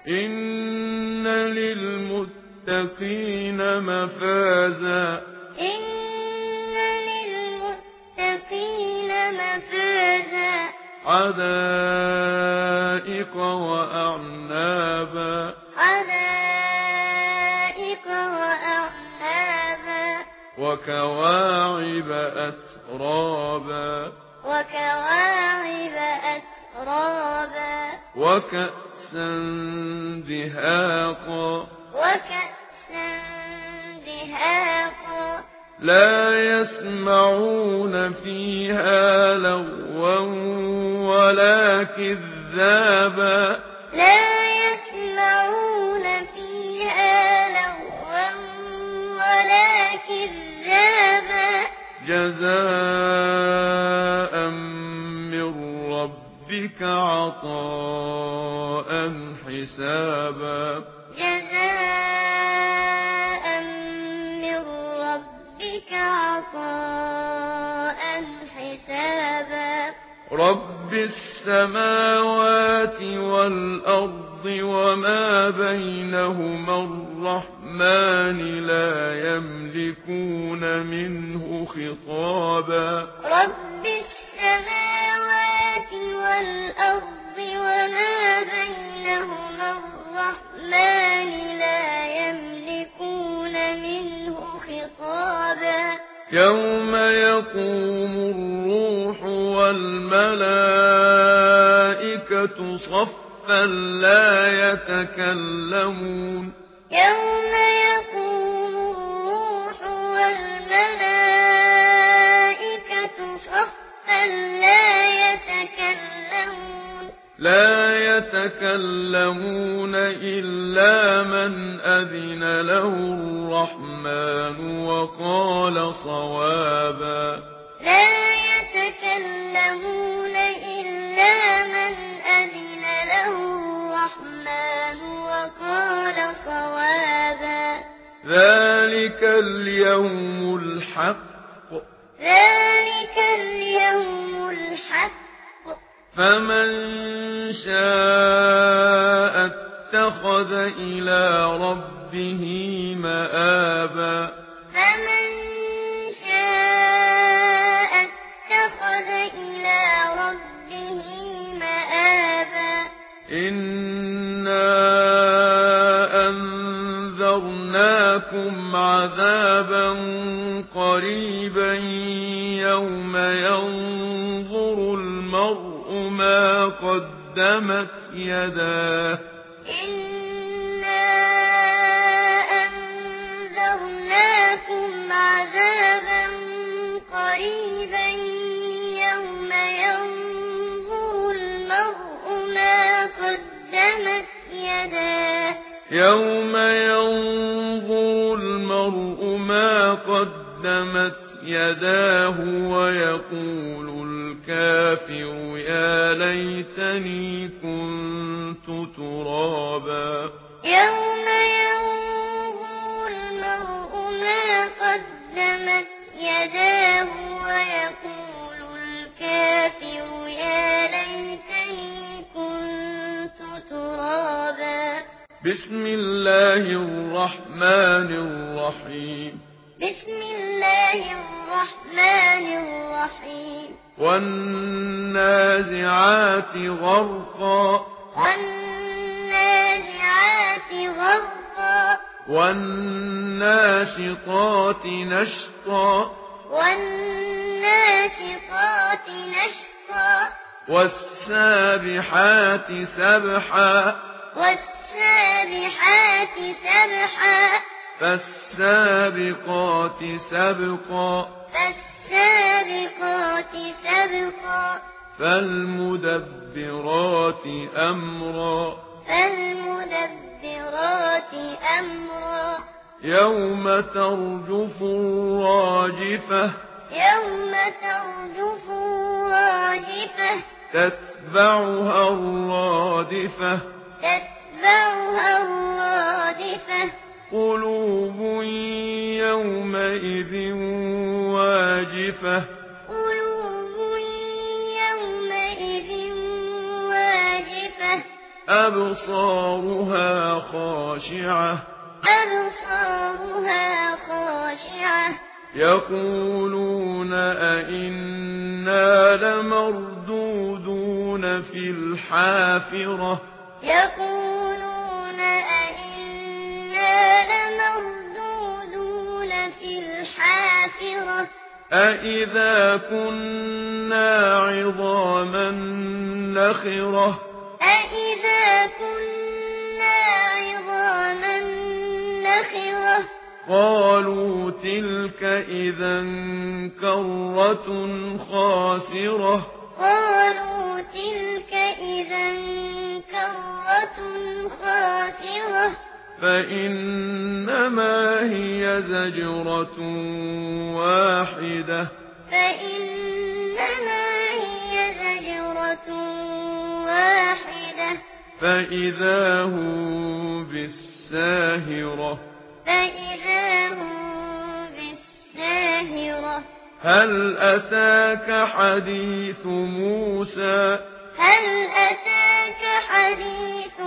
إن للمتقين مفازا إن للمتقين مفازا حدائق وأعنابا حدائق وأعنابا وكواعب أترابا وكواعب أترابا وكأسا دهاقا وكأسا دهاقا لا يسمعون فيها لغوا ولا كذابا لا يسمعون فيها لغوا ولا كذابا جزاء من ربك عطاء حسابا جزاء من ربك عطاء حسابا رب السماوات والأرض وما بينهما الرحمن لا يملكون منه خطابا رب السماوات والأرض وما بينهما الرحمن لا يملكون منه خطابا يوم يقوم الروح والملائكة صفا لا يتكلمون يوم يقوم الروح والملائكة صفا لا يتكلمون إلا من أذن له الرحمن وقال صوابا لا يتكلمون إلا من أذن له الرحمن وقال صوابا ذلك اليوم الحق ذلك اليوم الحق فمن شاء اتخذ إلى ربه مآبا فمن شاء اتخذ إلى ربه مآبا إنا أنذرناكم عذابا قريبا يوم ينظر المرء ما قدمت يداه إنا أنذرناكم عذابا قريبا يوم ينظر المرء ما قدمت يداه يوم ينظر المرء ما قدمت يداه ويقول الكافر يا ليتني كنت ترابا يوم ينظر المرء ما قدمت يداه ويقول الكافر يا ليتني كنت ترابا بسم الله الرحمن الرحيم بسم الله الرحمن الرحيم والنازعات غرقا والنازعات غرقا والناشطات نشطا والناشطات نشطا والسابحات سبحا والسابحات سبحا فالسابقات سبقا فالسابقات سبقا فالمدبرات أمرا فالمدبرات أمرا يوم ترجف الراجفة يوم ترجف الراجفة تتبعها الرادفة تتبعها الرادفة قلوب يومئذ واجفة قلوب يومئذ واجفة أبصارها خاشعة يقولون أئنا لمردودون في الحافرة أئذا كنا عظاما نخرة قالوا تلك إذا كرة خاسرة فإنما هي زجرة واحدة فإذا هم بالساهرة هل أتاك حديث موسى